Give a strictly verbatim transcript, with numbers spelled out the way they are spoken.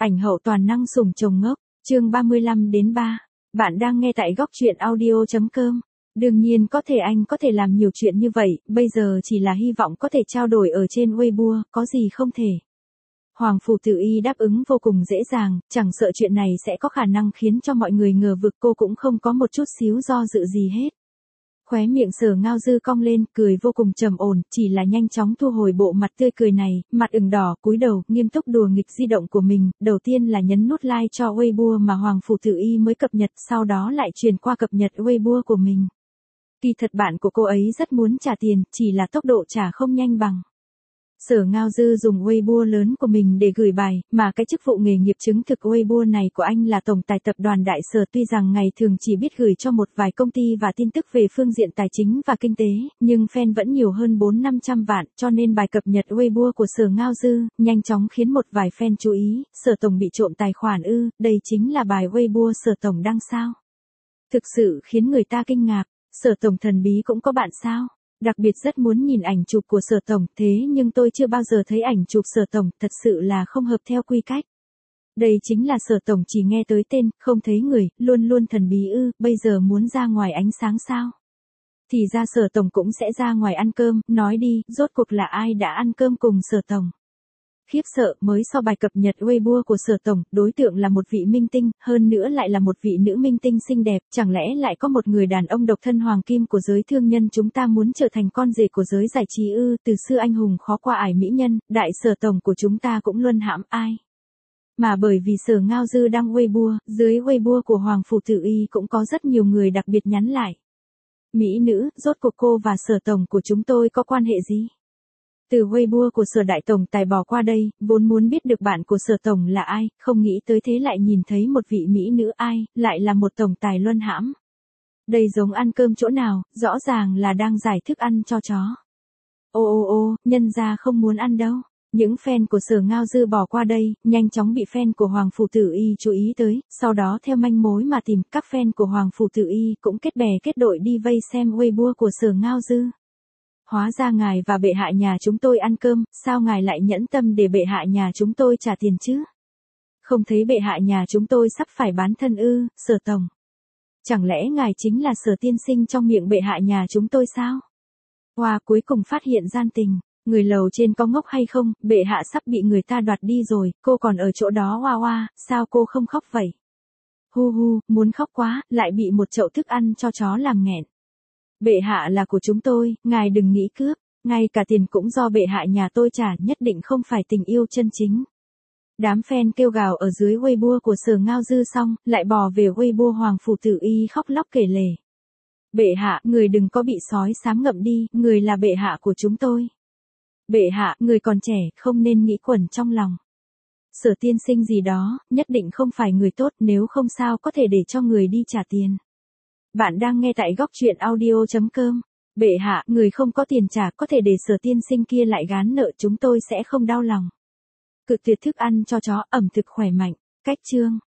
Ảnh hậu toàn năng sủng chồng ngốc, chương ba mươi lăm đến ba. Bạn đang nghe tại góc truyện audio chấm com. Đương nhiên có thể anh có thể làm nhiều chuyện như vậy, bây giờ chỉ là hy vọng có thể trao đổi ở trên Weibo, có gì không thể. Hoàng Phủ Tử Y đáp ứng vô cùng dễ dàng, chẳng sợ chuyện này sẽ có khả năng khiến cho mọi người ngờ vực, cô cũng không có một chút xíu do dự gì hết. Khóe miệng Sở Ngao Dư cong lên, cười vô cùng trầm ổn, chỉ là nhanh chóng thu hồi bộ mặt tươi cười này, mặt ửng đỏ, cúi đầu, nghiêm túc đùa nghịch di động của mình, đầu tiên là nhấn nút like cho Weibo mà Hoàng Phủ Tử Y mới cập nhật, sau đó lại truyền qua cập nhật Weibo của mình. Kỳ thật bạn của cô ấy rất muốn trả tiền, chỉ là tốc độ trả không nhanh bằng. Sở Ngao Dư dùng Weibo lớn của mình để gửi bài, mà cái chức vụ nghề nghiệp chứng thực Weibo này của anh là tổng tài tập đoàn Đại Sở, tuy rằng ngày thường chỉ biết gửi cho một vài công ty và tin tức về phương diện tài chính và kinh tế, nhưng fan vẫn nhiều hơn bốn năm trăm vạn, cho nên bài cập nhật Weibo của Sở Ngao Dư nhanh chóng khiến một vài fan chú ý. Sở tổng bị trộm tài khoản ư? Đây chính là bài Weibo Sở tổng đăng sao? Thực sự khiến người ta kinh ngạc. Sở tổng thần bí cũng có bạn sao? Đặc biệt rất muốn nhìn ảnh chụp của Sở tổng, thế nhưng tôi chưa bao giờ thấy ảnh chụp Sở tổng, thật sự là không hợp theo quy cách. Đây chính là Sở tổng chỉ nghe tới tên, không thấy người, luôn luôn thần bí ư? Bây giờ muốn ra ngoài ánh sáng sao? Thì ra Sở tổng cũng sẽ ra ngoài ăn cơm, nói đi, rốt cuộc là ai đã ăn cơm cùng Sở tổng? Khiếp sợ, mới sau bài cập nhật Weibo của Sở tổng, đối tượng là một vị minh tinh, hơn nữa lại là một vị nữ minh tinh xinh đẹp, chẳng lẽ lại có một người đàn ông độc thân hoàng kim của giới thương nhân chúng ta muốn trở thành con rể của giới giải trí ư? Từ xưa anh hùng khó qua ải mỹ nhân, đại Sở tổng của chúng ta cũng luân hãm ai? Mà bởi vì Sở Ngao Dư đăng Weibo, dưới Weibo của Hoàng Phủ Tử Y cũng có rất nhiều người đặc biệt nhắn lại. Mỹ nữ, rốt cuộc cô và Sở tổng của chúng tôi có quan hệ gì? Từ Weibo của Sở đại tổng tài bỏ qua đây, vốn muốn biết được bạn của Sở tổng là ai, không nghĩ tới thế lại nhìn thấy một vị mỹ nữ ai, lại là một tổng tài luân hãm. Đây giống ăn cơm chỗ nào, rõ ràng là đang giải thức ăn cho chó. Ô ô ô, nhân ra không muốn ăn đâu. Những fan của Sở Ngao Dư bỏ qua đây, nhanh chóng bị fan của Hoàng Phủ Tử Y chú ý tới, sau đó theo manh mối mà tìm, các fan của Hoàng Phủ Tử Y cũng kết bè kết đội đi vây xem Weibo của Sở Ngao Dư. Hóa ra ngài và bệ hạ nhà chúng tôi ăn cơm, sao ngài lại nhẫn tâm để bệ hạ nhà chúng tôi trả tiền chứ? Không thấy bệ hạ nhà chúng tôi sắp phải bán thân ư, Sở tổng? Chẳng lẽ ngài chính là Sở tiên sinh trong miệng bệ hạ nhà chúng tôi sao? Hoa, cuối cùng phát hiện gian tình, người lầu trên có ngốc hay không, bệ hạ sắp bị người ta đoạt đi rồi, cô còn ở chỗ đó hoa hoa, sao cô không khóc vậy? Hu hu, muốn khóc quá, lại bị một chậu thức ăn cho chó làm nghẹn. Bệ hạ là của chúng tôi, ngài đừng nghĩ cướp, ngay cả tiền cũng do bệ hạ nhà tôi trả, nhất định không phải tình yêu chân chính. Đám fan kêu gào ở dưới Weibo của Sở Ngao Dư xong, lại bò về Weibo Hoàng Phủ Tử Y khóc lóc kể lể. Bệ hạ, người đừng có bị sói xám ngậm đi, người là bệ hạ của chúng tôi. Bệ hạ, người còn trẻ, không nên nghĩ quẩn trong lòng. Sở tiên sinh gì đó, nhất định không phải người tốt, nếu không sao có thể để cho người đi trả tiền. Bạn đang nghe tại góc truyện audio chấm com. Bệ hạ, người không có tiền trả, có thể để Sở tiên sinh kia lại gán nợ, chúng tôi sẽ không đau lòng. Cự tuyệt thức ăn cho chó, ẩm thực khỏe mạnh. Cách chương.